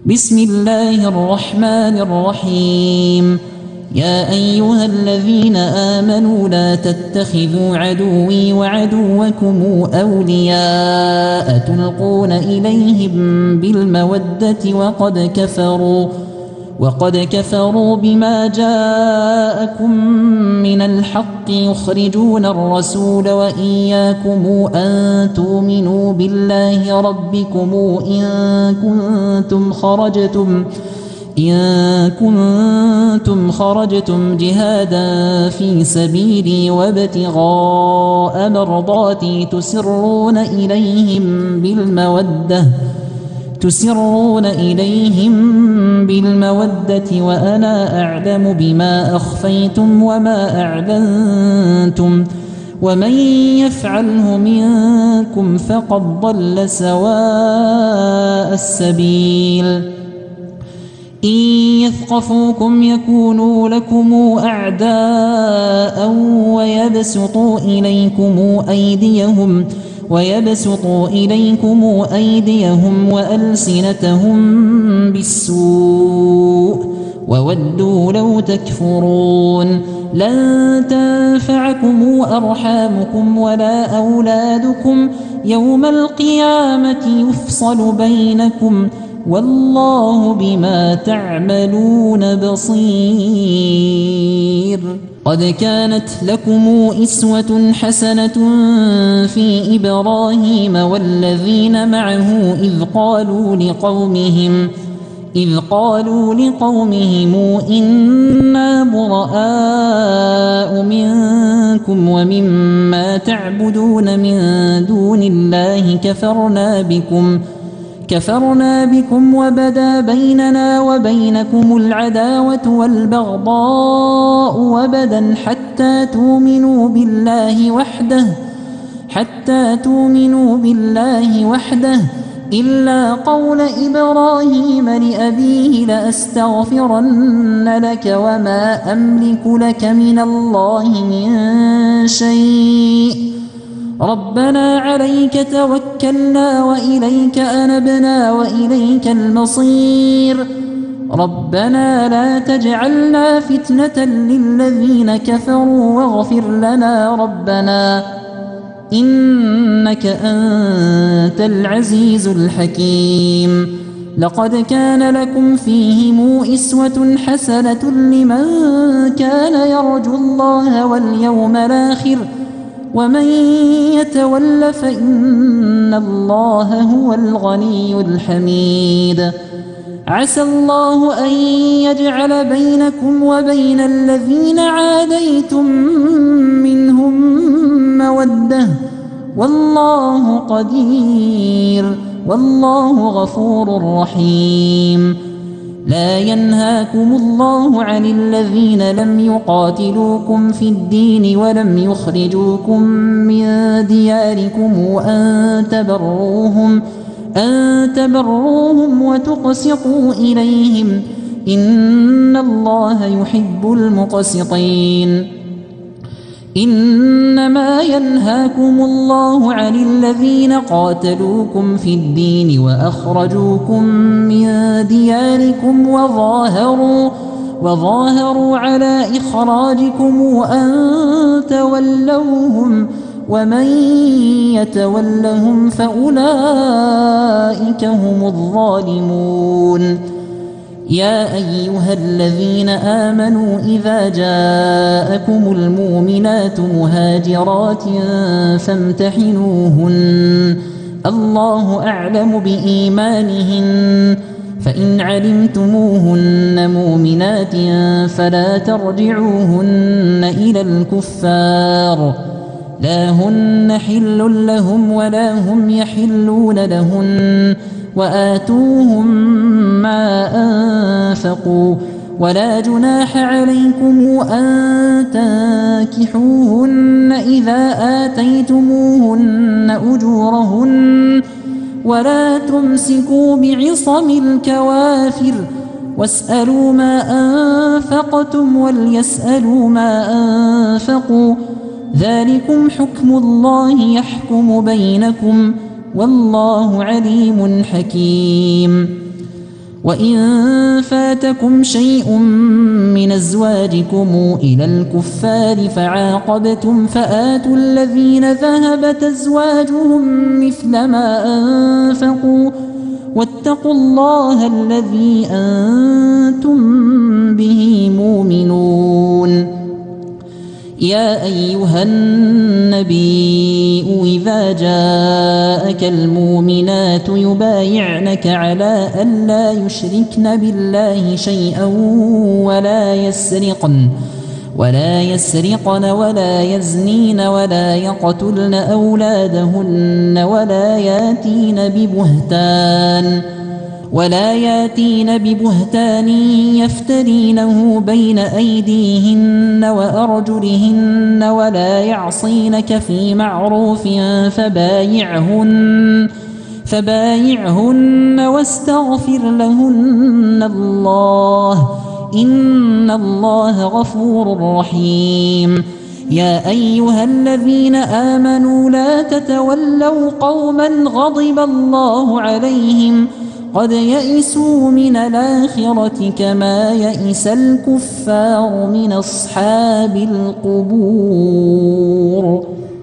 بسم الله الرحمن الرحيم. يا أيها الذين آمنوا لا تتخذوا عدوي وعدوكم أولياء تلقون إليهم بالمودة وقد كفروا بما جاءكم من الحق يخرجون الرسول وإياكم أن تؤمنوا بالله ربكم إن كنتم خرجتم جهادا في سبيلي وابتغاء مرضاتي تسرون إليهم بالمودة وأنا أعلم بما أخفيتم وما أعلنتم ومن يفعله منكم فقد ضل سواء السبيل. إن يثقفوكم يكونوا لكم أعداء ويبسطوا إليكم أيديهم وألسنتهم بالسوء وودوا لو تكفرون. لن تنفعكم أرحامكم ولا أولادكم يوم القيامة يفصل بينكم والله بما تعملون بصير. قد كانت لكم أسوة حسنة في إبراهيم والذين معه إذ قالوا لقومهم إنا براء منكم ومما تعبدون من دون الله كفرنا بكم وبدا بيننا وبينكم العداوة والبغضاء وبدا حتى تؤمنوا بالله وحده إلا قول إبراهيم لأبيه لأستغفرن لك وما أملك لك من الله من شيء ربنا عليك توكلنا وإليك أنبنا وإليك المصير. ربنا لا تجعلنا فتنة للذين كفروا واغفر لنا ربنا إنك أنت العزيز الحكيم. لقد كان لكم فيهم أسوة حسنة لمن كان يرجو الله واليوم الآخر ومن يتول فإن الله هو الغني الحميد. عسى الله أن يجعل بينكم وبين الذين عاديتم منهم مودة والله قدير والله غفور رحيم. لا ينهاكم الله عن الذين لم يقاتلوكم في الدين ولم يخرجوكم من دياركم أن تبروهم وتقسطوا إليهم إن الله يحب المقسطين. إنما ينهاكم الله عن الذين قاتلوكم في الدين وأخرجوكم من دياركم وظاهروا على إخراجكم أن تولوهم ومن يتولهم فأولئك هم الظالمون. يا أيها الذين آمنوا إذا جاءكم المؤمنات مهاجرات فامتحنوهن الله أعلم بإيمانهن فإن علمتموهن مؤمنات فلا ترجعوهن إلى الكفار لا هن حل لهم ولا هم يحلون لهن وآتوهم ما أنفقوا ولا جناح عليكم أن تنكحوهن إذا آتيتموهن أجورهن ولا تمسكوا بعصم الكوافر واسألوا ما أنفقتم وليسألوا ما أنفقوا ذلكم حكم الله يحكم بينكم والله عليم حكيم. وإن فاتكم شيء من أزواجكم إلى الكفار فعاقبتم فآتوا الذين ذهبت أزواجهم مثل ما أنفقوا واتقوا الله الذي أنتم به مؤمنون. يا أيها النبي إذا جاءك المؤمنات يبايعنك على أن لا يشركن بالله شيئا ولا يسرقن ولا يزنين ولا يقتلن أولادهن ولا ياتين ببهتان يفترينه بين أيديهن وأرجلهن ولا يعصينك في معروف فبايعهن واستغفر لهن الله إن الله غفور رحيم. يا أيها الذين آمنوا لا تتولوا قوما غضب الله عليهم قد يئسوا من الآخرة كما يئس الكفار من أصحاب القبور.